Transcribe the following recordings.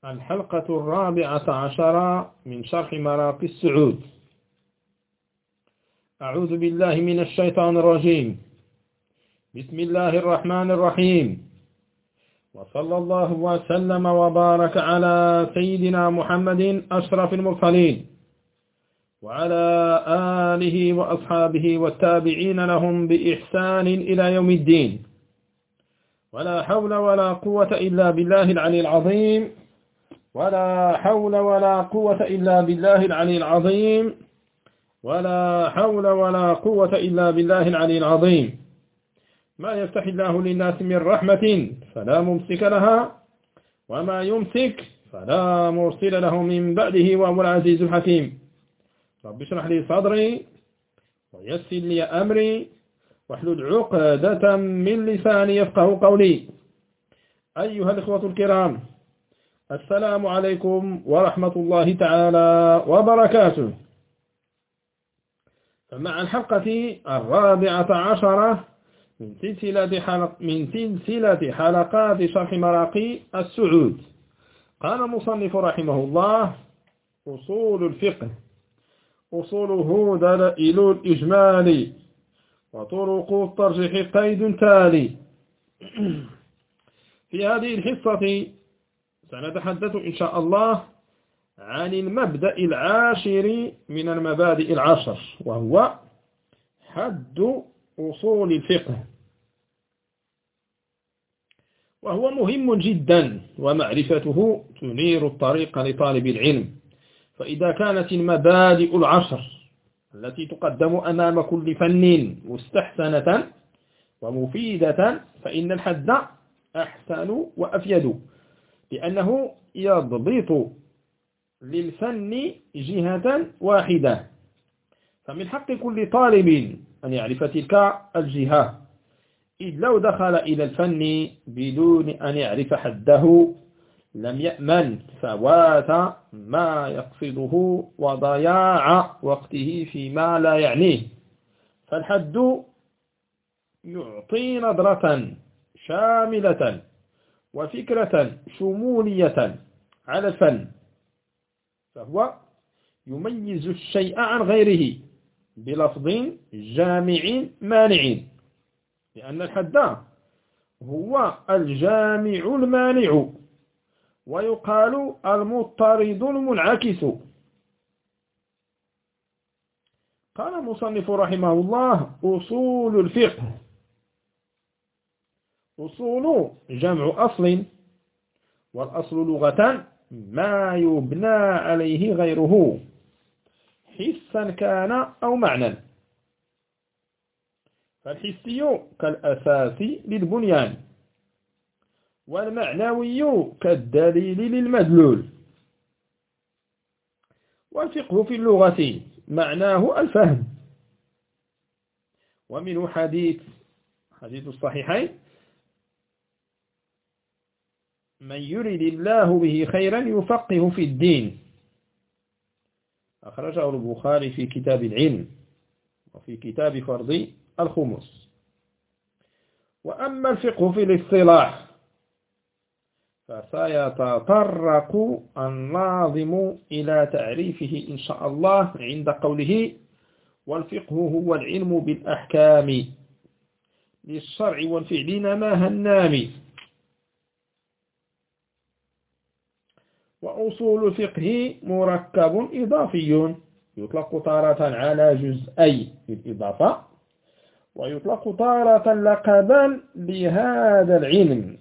الحلقة 14 من شرح مراقي السعود. أعوذ بالله من الشيطان الرجيم. بسم الله الرحمن الرحيم، وصلى الله وسلم وبارك على سيدنا محمد أشرف المرسلين وعلى آله وأصحابه والتابعين لهم بإحسان إلى يوم الدين. ولا حول ولا قوة إلا بالله العلي العظيم. ولا حول ولا قوة إلا بالله العلي العظيم. ولا حول ولا قوة إلا بالله العلي العظيم. ما يفتح الله للناس من رحمة فلا ممسك لها، وما يمسك فلا مرسل له من بعده، وهو العزيز الحكيم. رب اشرح لي صدري ويسر لي أمري واحلل عقدة من لساني يفقه قولي. أيها الإخوة الكرام، السلام عليكم ورحمة الله تعالى وبركاته. فمع الحلقة 14 من سلسلة حلقات شرح مراقي السعود، قال المصنف رحمه الله: أصول الفقه. أصوله دلائل الإجمال، وطرق الترجيح قيد تالي. في هذه الحصة سنتحدث إن شاء الله عن المبدأ العاشر من المبادئ العشر، وهو حد أصول الفقه، وهو مهم جدا، ومعرفته تنير الطريق لطالب العلم. فإذا كانت المبادئ العشر التي تقدم أمام كل فن مستحسنة ومفيدة، فإن الحد أحسن وأفيد، لأنه يضبط للفن جهة واحدة. فمن حق كل طالب أن يعرف تلك الجهة، إذ لو دخل إلى الفن بدون أن يعرف حده لم يأمن فوات ما يقصده وضياع وقته فيما لا يعنيه. فالحد يعطي نظرة شاملة وفكرة شمولية على الفن، فهو يميز الشيء عن غيره بلفظ جامع مانع، لأن الحد هو الجامع المانع، ويقال المضطرد المنعكس. قال المصنف رحمه الله: أصول الفقه. أصول جمع أصل، والأصل لغة ما يبنى عليه غيره، حسا كان أو معنى. فالحسي كالأساس للبنيان، والمعنوي كالدليل للمدلول. والفقه في اللغة معناه الفهم، ومنه حديث الصحيحين: من يرد الله به خيرا يفقه في الدين. أخرجه البخاري في كتاب العلم، وفي كتاب فرض الخمس. وأما الفقه في الاصطلاح فسيتطرق الناظم إلى تعريفه إن شاء الله عند قوله: والفقه هو العلم بالأحكام للشرع والفعل نماها النام. وأصول الفقه مركب إضافي، يطلق تارة على جزئي الإضافة، ويطلق تارة لقبا لهذا العلم،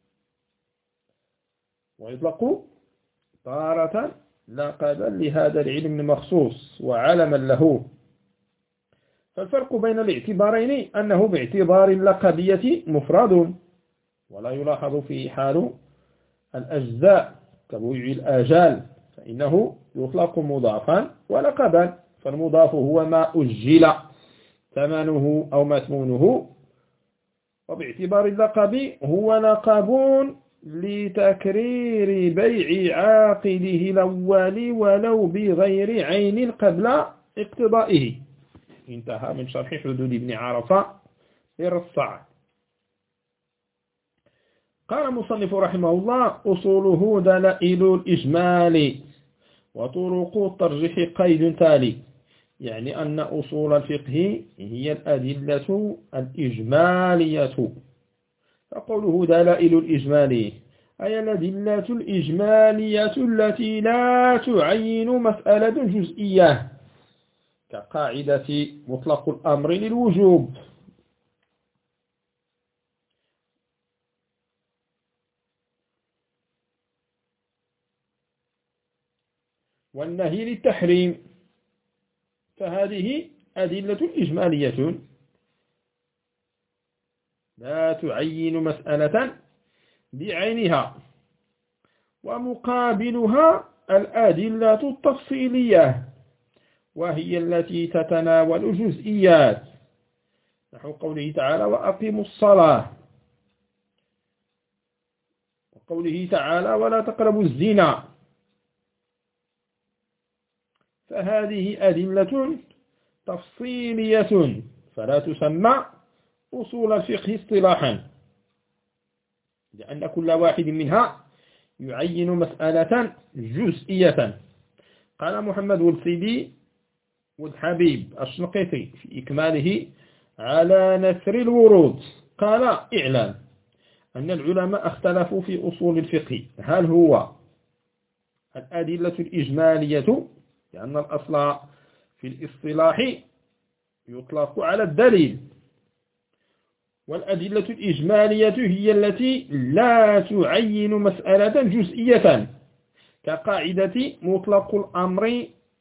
المخصوص وعلما له. فالفرق بين الاعتبارين أنه باعتبار اللقبية مفرد، ولا يلاحظ في حال الأجزاء كبيع الآجال، فإنه يطلق مضافا ولقبا. فالمضاف هو ما أجل ثمنه أو مثمونه، وباعتبار اللقب هو لقب لتكرير بيع عاقله الأول ولو بغير عين قبل اقتضائه. انتهى من شرح حدود ابن عرفة للرصاع. قال المصنف رحمه الله: أصوله دلائل الإجمال وطرق الترجيح قيد تالي. يعني أن أصول الفقه هي الأدلة الإجمالية. فقوله دلائل الإجمال أي الأدلة الإجمالية التي لا تعين مسألة جزئية، كقاعدة مطلق الأمر للوجوب، والنهي للتحريم. فهذه أدلة إجمالية لا تعين مسألة بعينها. ومقابلها الأدلة التفصيلية، وهي التي تتناول الجزئيات، نحو قوله تعالى: وأقيموا الصلاة، وقوله تعالى: ولا تقربوا الزنا. فهذه أدلة تفصيلية فلا تسمى أصول الفقه اصطلاحا، لأن كل واحد منها يعين مسألة جزئية. قال محمد والسيدي والحبيب الشنقيطي في إكماله على نثر الورود، قال: اعلم أن العلماء اختلفوا في أصول الفقه، هل هو الأدلة الإجمالية، لأن الأصل في الاصطلاح يطلق على الدليل، والأدلة الإجمالية هي التي لا تعين مسألة جزئية، كقاعدة مطلق الأمر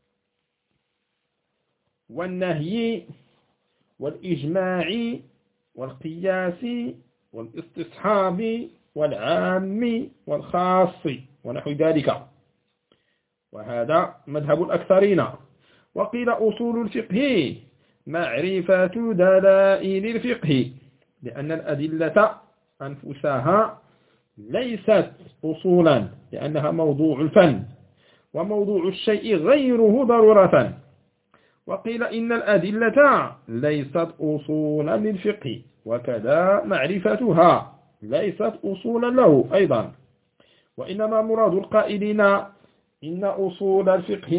والنهي والإجماع والقياس والاستصحاب والعام والخاص ونحو ذلك. وهذا مذهب الأكثرين. وقيل أصول الفقه معرفة دلائل الفقه، لأن الأدلة أنفسها ليست أصولا، لأنها موضوع الفن، وموضوع الشيء غيره ضرورة. وقيل إن الأدلة ليست أصولا للفقه، وكذا معرفتها ليست أصولا له أيضا. وإنما مراد القائلين إن أصول الفقه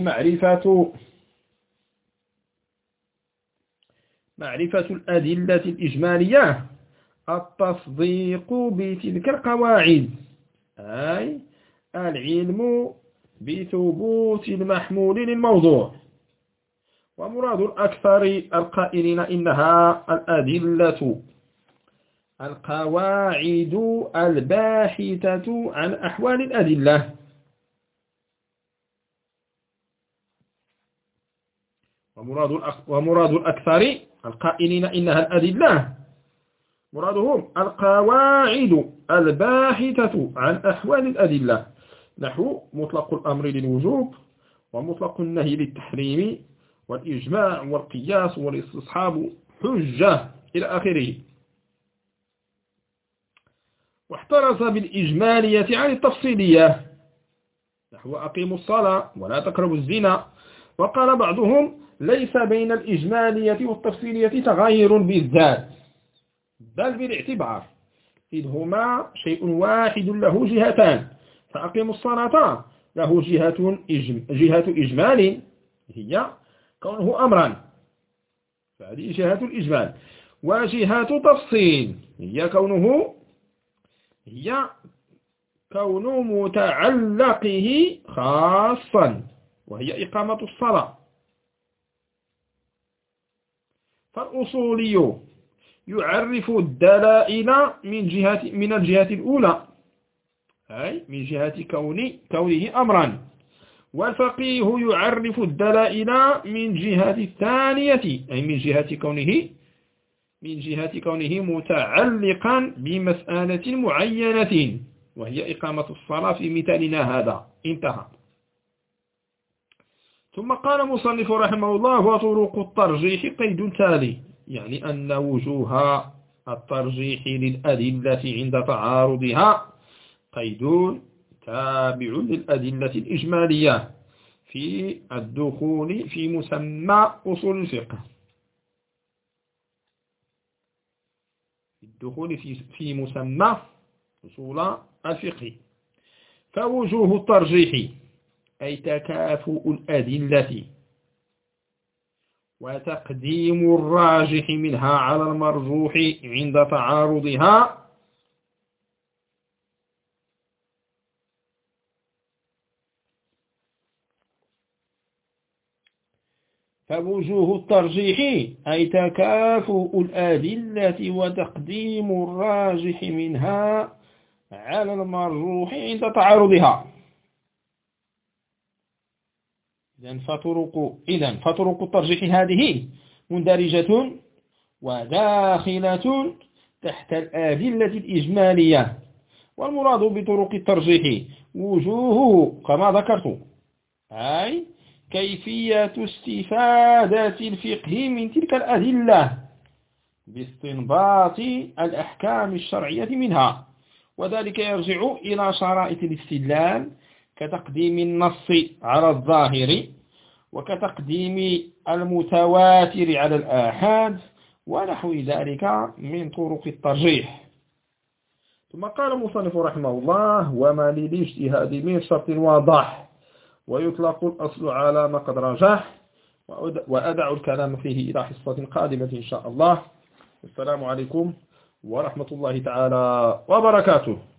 معرفة الأدلة الإجمالية التصديق بتلك القواعد، أي العلم بثبوت المحمول للموضوع. ومراد الأكثر القائلين إنها الأدلة القواعد الباحثة عن أحوال الأدلة. ومراد الأكثر القائلين إنها الأدلة مرادهم القواعد الباحثة عن أحوال الأدلة، نحو مطلق الأمر للوجوب، ومطلق النهي للتحريم، والإجماع والقياس والاستصحاب حجة إلى آخره. واحترز بالإجمالية عن التفصيلية، نحو أقيموا الصلاة ولا تقربوا الزنا. وقال بعضهم: ليس بين الإجمالية والتفصيلية تغاير بالذات، بل بالاعتبار، إذ هما شيء واحد له جهتان. فأقيموا الصلاة له جهة إجمال، هي كونه أمرا، فهذه جهة الإجمال. وجهة تفصيل هي كون متعلقه خاصا، وهي إقامة الصلاة. فالأصولي يعرف الدلائل من الجهة الأولى، أي من جهة كونه أمرا، والفقيه يعرف الدلائل من جهة الثانية، أي من جهة كونه متعلقا بمسألة معينة، وهي إقامة الصلاة في مثالنا هذا. انتهى. ثم قال مصنف رحمه الله: وطرق الترجيح قيد تالي. يعني أن وجوه الترجيح للأدلة عند تعارضها قيد تابع للأدلة الإجمالية في الدخول في مسمى أصول الفقه، في الدخول في مسمى أصول الفقه. فوجوه الترجيح أي تكافؤ الأدلة وتقديم الراجح منها على المرجوح عند تعارضها. فوجوه الترجيح أي تكافؤ الأدلة وتقديم الراجح منها على المرجوح عند تعارضها. فطرق الترجيح هذه مندرجة وداخلة تحت الأدلة الإجمالية. والمراد بطرق الترجيح وجوه كما ذكرت، أي كيفية استفادة الفقه من تلك الأدلة باستنباط الأحكام الشرعية منها، وذلك يرجع إلى شرائط الاستدلال كتقديم النص على الظاهر وكتقديم المتواتر على الآحاد ونحو ذلك من طرق الترجيح. ثم قال المصنف رحمه الله: وما للاجتهاد من شرط واضح ويطلق الأصل على ما قد رجح. وأدع الكلام فيه إلى حصة قادمة إن شاء الله. السلام عليكم ورحمة الله تعالى وبركاته.